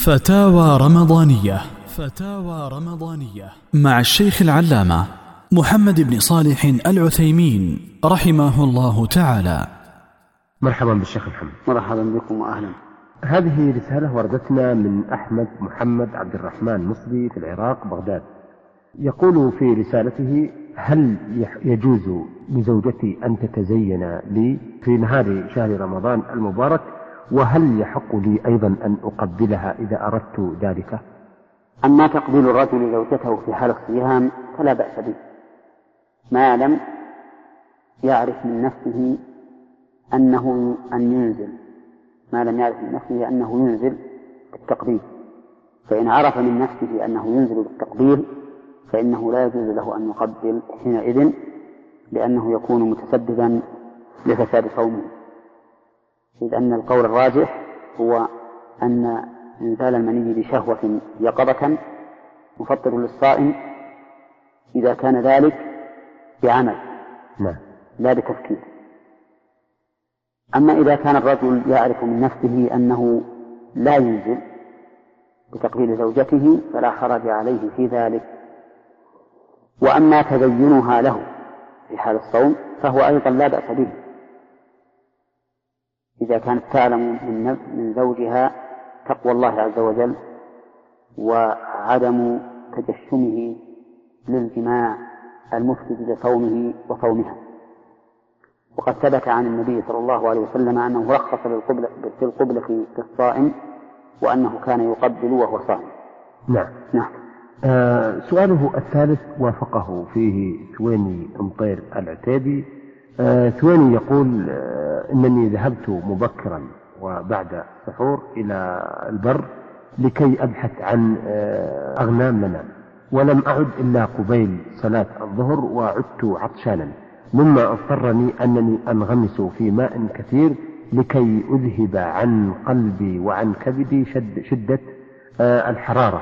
فتاوى رمضانية. فتاوى رمضانية مع الشيخ العلامة محمد بن صالح العثيمين رحمه الله تعالى. مرحبا بالشيخ محمد. مرحبا بكم وأهلا. هذه رسالة وردتنا من أحمد محمد عبد الرحمن مصري في العراق بغداد. يقول في رسالته: هل يجوز لزوجتي أن تتزين لي في نهار شهر رمضان المبارك؟ وهل يحق لي أيضا أن أقبلها إذا أردت ذلك؟ أما تقبيل الرجل زوجته في حال الصيام فلا بأس به، ما لم يعرف من نفسه أن ينزل، ما لم يعرف من نفسه أنه ينزل بالتقبيل. فإن عرف من نفسه أنه ينزل بالتقبيل فإنه لا يجوز له أن يقبل حينئذ، لأنه يكون متسببا لفساد صومه، إذ أن القول الراجح هو أن إنزال المني بشهوة يقظة مفطر للصائم إذا كان ذلك بعمل لا بتفكير. أما إذا كان الرجل يعرف من نفسه أنه لا ينزل بتقبيل زوجته فلا حرج عليه في ذلك. وأما تزينها له في حال الصوم فهو أيضا لا بأس به، إذا كانت تعلم من زوجها تقوى الله عز وجل وعدم تجشمه للجماع المفسد لصومه وصومها. وقد ثبت عن النبي صلى الله عليه وسلم أنه رخص في القبلة في الصائم، وأنه كان يقبل وهو صائم. نعم. سؤاله الثالث وافقه فيه ثويني أمطير العتيبي. ثويني يقول: إنني ذهبت مبكرا وبعد السحور إلى البر لكي أبحث عن أغنام لنا، ولم أعد إلا قبيل صلاة الظهر وعدت عطشانا، مما اضطرني أنني أنغمس في ماء كثير لكي أذهب عن قلبي وعن كبدي شدة الحرارة.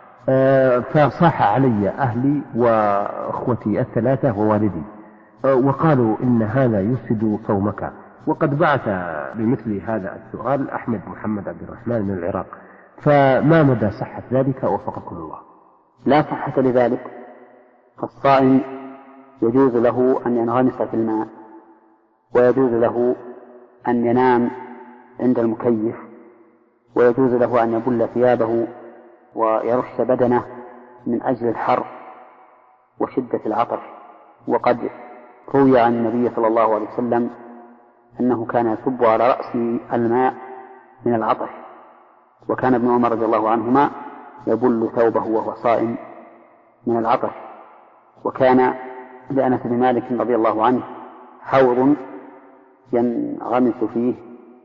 فصاح علي أهلي وأخوتي الثلاثة ووالدي، وقالوا إن هذا يفسد صومك. وقد بعث بمثل هذا السؤال أحمد محمد عبد الرحمن من العراق، فما مدى صحة ذلك وفقكم الله؟ لا صحة لذلك، فالصائم يجوز له أن ينغمس في الماء، ويجوز له أن ينام عند المكيف، ويجوز له أن يبل ثيابه ويرش بدنه من أجل الحر وشدة العطش. وقد روي عن النبي صلى الله عليه وسلم أنه كان يصب على رأسه الماء من العطش، وكان ابن عمر رضي الله عنهما يبل ثوبه وهو صائم من العطش. وكان لأنس بن مالك رضي الله عنه حوض ينغمس فيه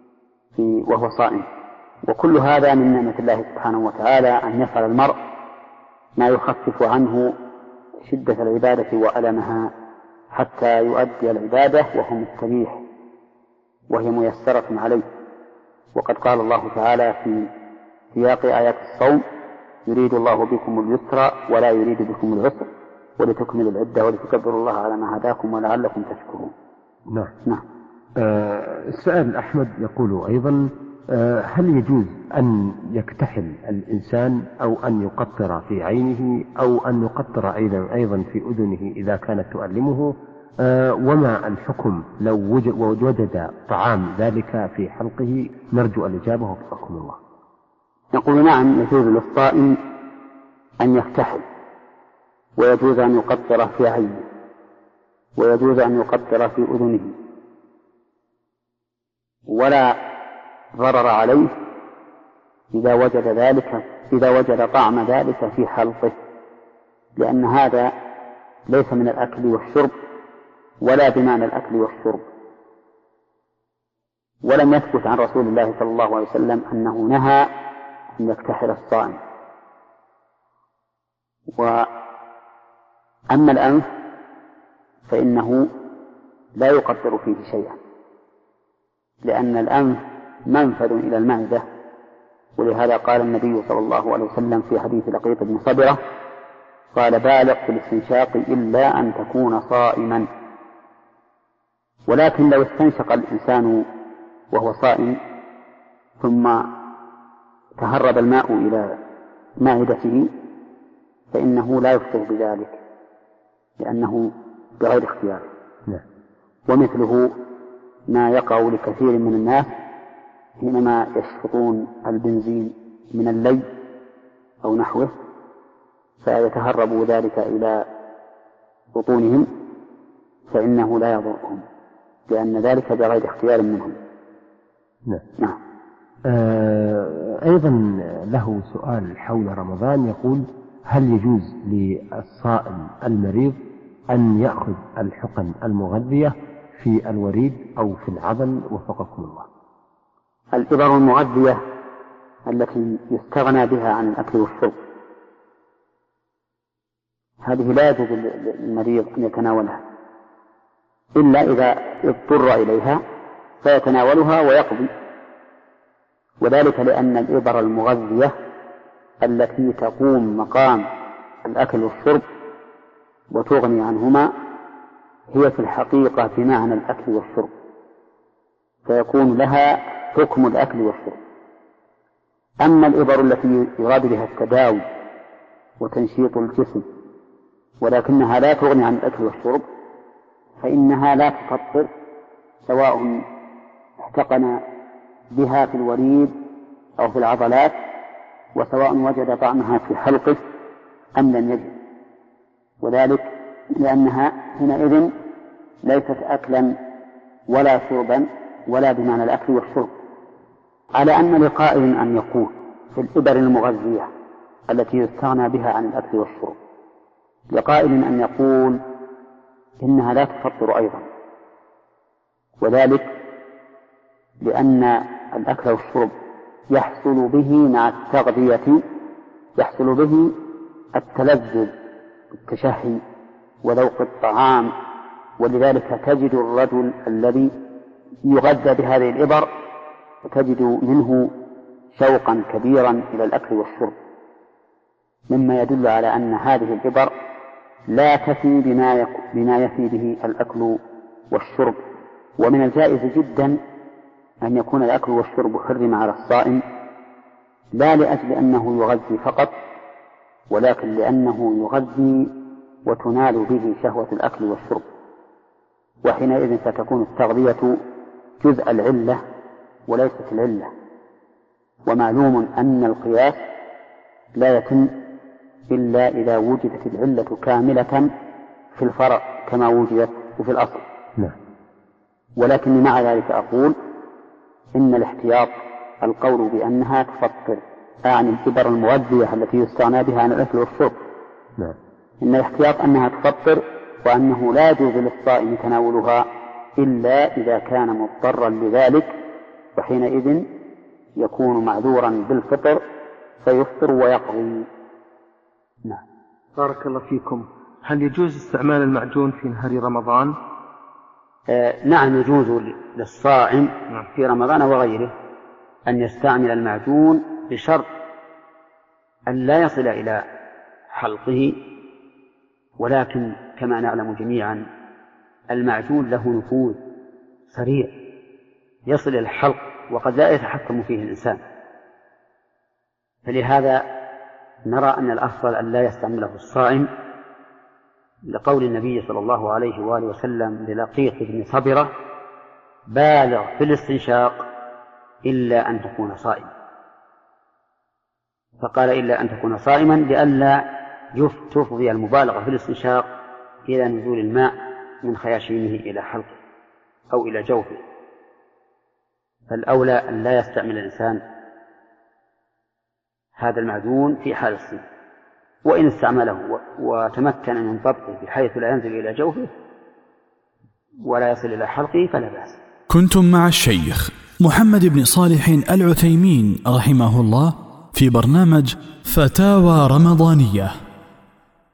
وهو صائم. وكل هذا من نعمة الله سبحانه وتعالى، أن يفعل المرء ما يخفف عنه شدة العبادة وألمها حتى يؤدي العبادة وهو مستريح وهي ميسرة عليه. وقد قال الله تعالى في سياق آيات الصوم: يريد الله بكم اليسر ولا يريد بكم العسر ولتكملوا العدة ولتكبروا الله على ما هداكم ولعلكم تشكرون. نعم. السائل أحمد يقول أيضا: هل يجوز أن يكتحل الإنسان أو أن يقطر في عينه أو أن يقطر أيضا في أذنه إذا كانت تؤلمه؟ وما الحكم لو وجد طعام ذلك في حلقه؟ نرجو الإجابة وفقكم الله. يقول: نعم، يجوز للصائم أن يكتحل، ويجوز أن يقطر في عينه، ويجوز أن يقطر في أذنه، ولا ضرر عليه إذا وجد طعم ذلك في حلقه، لأن هذا ليس من الأكل والشرب ولا بمعنى الأكل والشرب. ولم يثبت عن رسول الله صلى الله عليه وسلم أنه نهى أن يكتحل الصائم. وأما الأنف فإنه لا يقدر فيه شيئا، لأن الأنف منفذ إلى المعدة، ولهذا قال النبي صلى الله عليه وسلم في حديث لقيط بن صبرة قال: بالغ في الاستنشاق إلا أن تكون صائما. ولكن لو استنشق الإنسان وهو صائم ثم تهرب الماء إلى معدته فإنه لا يفطر بذلك لأنه بغير اختيار. ومثله ما يقع لكثير من الناس حينما يشفطون البنزين من اللي أو نحوه فيتهرب ذلك إلى بطونهم فإنه لا يضرهم لأن ذلك بغير اختيار منهم. نعم. أيضا له سؤال حول رمضان، يقول: هل يجوز للصائم المريض أن يأخذ الحقن المغذية في الوريد أو في العضل وفقكم الله؟ الإبر المغذية التي يستغنى بها عن الأكل والشرب هذه لا يجوز للمريض أن يتناولها إلا إذا اضطر إليها فيتناولها ويقضي، وذلك لأن الإبر المغذية التي تقوم مقام الأكل والشرب وتغني عنهما هي في الحقيقة بمعنى الأكل والشرب، فيكون لها حكم الأكل والشرب. أما الإبر التي يراد بها التداوي وتنشيط الجسم ولكنها لا تغني عن الأكل والشرب فإنها لا تفطر سواء احتقن بها في الوريد أو في العضلات، وسواء وجد طعمها في حلقه أم لم يجد، وذلك لأنها حينئذ ليست أكلا ولا شربا ولا بمعنى الأكل والشرب. على أن لقائل أن يقول في الإبر المغذية التي يستغنى بها عن الأكل والشرب، لقائل أن يقول إنها لا تفطر أيضا، وذلك لأن الأكل والشرب يحصل به مع التغذية يحصل به التلذذ بالتشهي وذوق الطعام، ولذلك تجد الرجل الذي يغذى بهذه الإبر تجد منه شوقا كبيرا إلى الأكل والشرب، مما يدل على أن هذه الإبر لا تفي بما يفي به الأكل والشرب. ومن الجائز جدا أن يكون الأكل والشرب حرم على الصائم لا لأجل أنه يغذي فقط، ولكن لأنه يغذي وتنال به شهوة الأكل والشرب، وحينئذ ستكون التغذية جزء العلة وليست العلة. ومعلوم أن القياس لا يتم إلا إذا وجدت العلة كاملة في الفرع كما وجدت في الأصل. ولكن مع ذلك أقول إن الاحتياط القول بأنها تفطر عن الإبر المغذية التي يستغنى بها عن الأكل والشرب، إن الاحتياط أنها تفطر وأنه لا يجوز للصائم تناولها إلا إذا كان مضطرا لذلك، وحينئذ يكون معذورا بالفطر فيفطر ويقضي. بارك الله فيكم. هل يجوز استعمال المعجون في نهار رمضان؟ نعم، يجوز للصائم في رمضان وغيره أن يستعمل المعجون بشرط أن لا يصل إلى حلقه، ولكن كما نعلم جميعا المعجون له نفوذ سريع يصل إلى الحلق وقد لا يتحكم فيه الإنسان، فلهذا نرى أن الأفضل أن لا يستعمله الصائم لقول النبي صلى الله عليه وآله وسلم للقيط بن صبرة: بالغ في الاستنشاق إلا أن تكون صائما. فقال إلا أن تكون صائما لئلا تفضي المبالغة في الاستنشاق إلى نزول الماء من خياشيمه إلى حلقه أو إلى جوفه. فالأولى أن لا يستعمل الإنسان هذا المعجون في حال الصيام، وإن استعمله وتمكن من ضبطه بحيث لا ينزل إلى جوفه ولا يصل إلى حلقه فلا بأس. كنتم مع الشيخ محمد بن صالح العثيمين رحمه الله في برنامج فتاوى رمضانية.